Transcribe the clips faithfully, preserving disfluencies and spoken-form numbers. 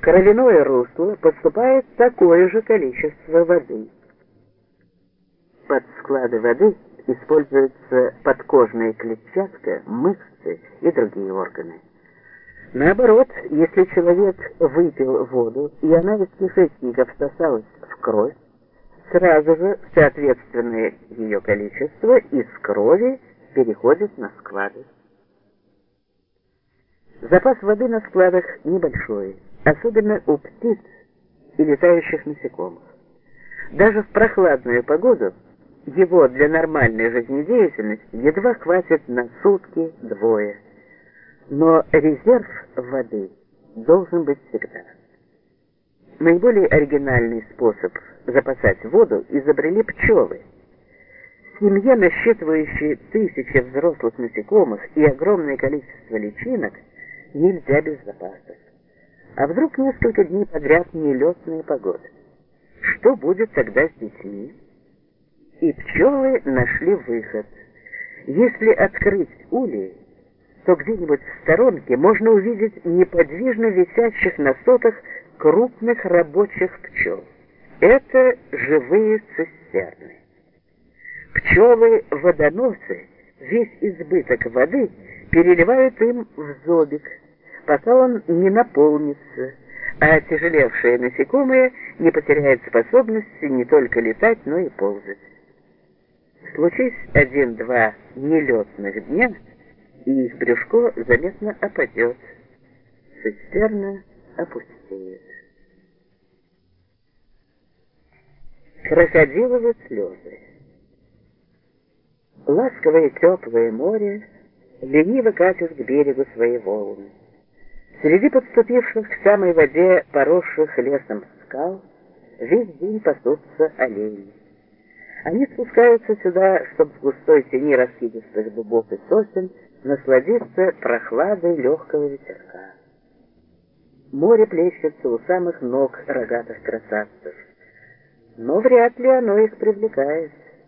кровяное русло поступает такое же количество воды. Под склады воды используется подкожная клетчатка, мышцы и другие органы. Наоборот, если человек выпил воду, и она из кишечника всосалась в кровь, сразу же соответственное ее количество из крови переходит на склады. Запас воды на складах небольшой, особенно у птиц и летающих насекомых. Даже в прохладную погоду его для нормальной жизнедеятельности едва хватит на сутки-двое. Но резерв воды должен быть всегда. Наиболее оригинальный способ запасать воду изобрели пчелы. В семье, насчитывающей тысячи взрослых насекомых и огромное количество личинок, нельзя без запасов. А вдруг несколько дней подряд нелетная погода? Что будет тогда с детьми? И пчелы нашли выход. Если открыть улей, то где-нибудь в сторонке можно увидеть неподвижно висящих на сотах крупных рабочих пчел. Это живые цистерны. Пчелы-водоносы весь избыток воды переливают им в зобик, пока он не наполнится, а тяжелевшие насекомые не потеряют способности не только летать, но и ползать. Случись один-два нелетных дня, и их брюшко заметно опадет, цистерна опустеет. Крокодиловы слезы. Ласковое теплое море лениво катит к берегу свои волны. Среди подступивших к самой воде, поросших лесом скал, весь день пасутся олени. Они спускаются сюда, чтобы в густой тени раскидистых дубов и сосен насладиться прохладой легкого ветерка. Море плещется у самых ног рогатых красавцев, но вряд ли оно их привлекает.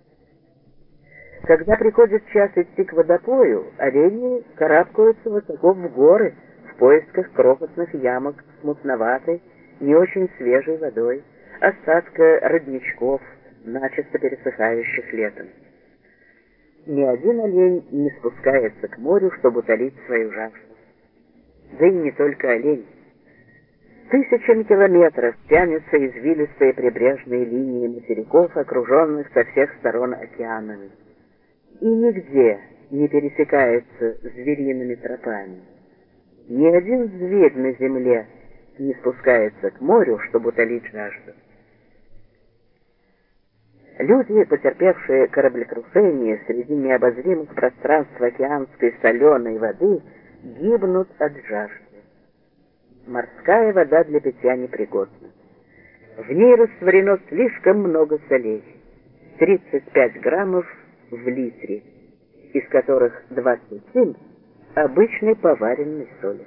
Когда приходит час идти к водопою, олени карабкаются высоко в горы в поисках крохотных ямок с мутноватой, не очень свежей водой, остатка родничков, начисто пересыхающих летом. Ни один олень не спускается к морю, чтобы утолить свою жажду. Да и не только олень. Тысячами километров тянутся извилистые прибрежные линии материков, окруженных со всех сторон океанами. И нигде не пересекается звериными тропами. Ни один зверь на земле не спускается к морю, чтобы утолить жажду. Люди, потерпевшие кораблекрушение среди необозримых пространств океанской соленой воды, гибнут от жажды. Морская вода для питья непригодна. В ней растворено слишком много солей, тридцать пять граммов в литре, из которых двадцать семь обычной поваренной соли.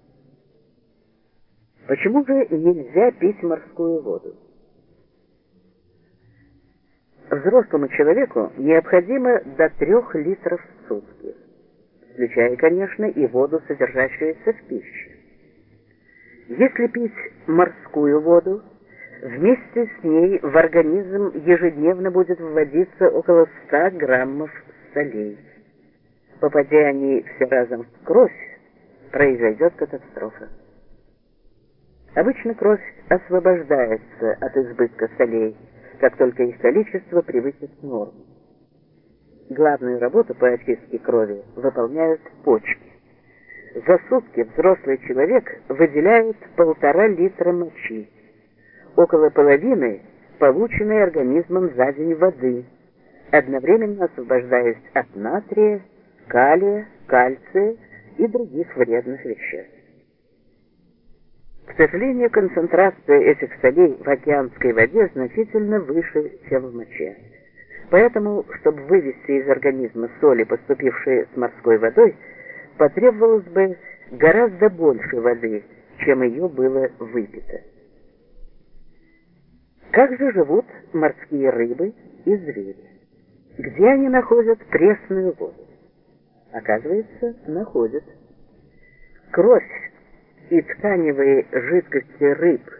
Почему же нельзя пить морскую воду? Взрослому человеку необходимо до трех литров в сутки, включая, конечно, и воду, содержащуюся в пище. Если пить морскую воду, вместе с ней в организм ежедневно будет вводиться около ста граммов солей. Попадя они все разом в кровь, произойдет катастрофа. Обычно кровь освобождается от избытка солей, как только их количество превысит норму. Главную работу по очистке крови выполняют почки. За сутки взрослый человек выделяет полтора литра мочи, около половины полученной организмом за день воды, одновременно освобождаясь от натрия, калия, кальция и других вредных веществ. К сожалению, концентрация этих солей в океанской воде значительно выше, чем в моче. Поэтому, чтобы вывести из организма соли, поступившие с морской водой, потребовалось бы гораздо больше воды, чем ее было выпито. Как же живут морские рыбы и звери? Где они находят пресную воду? Оказывается, находят. Кровь и тканевые жидкости рыб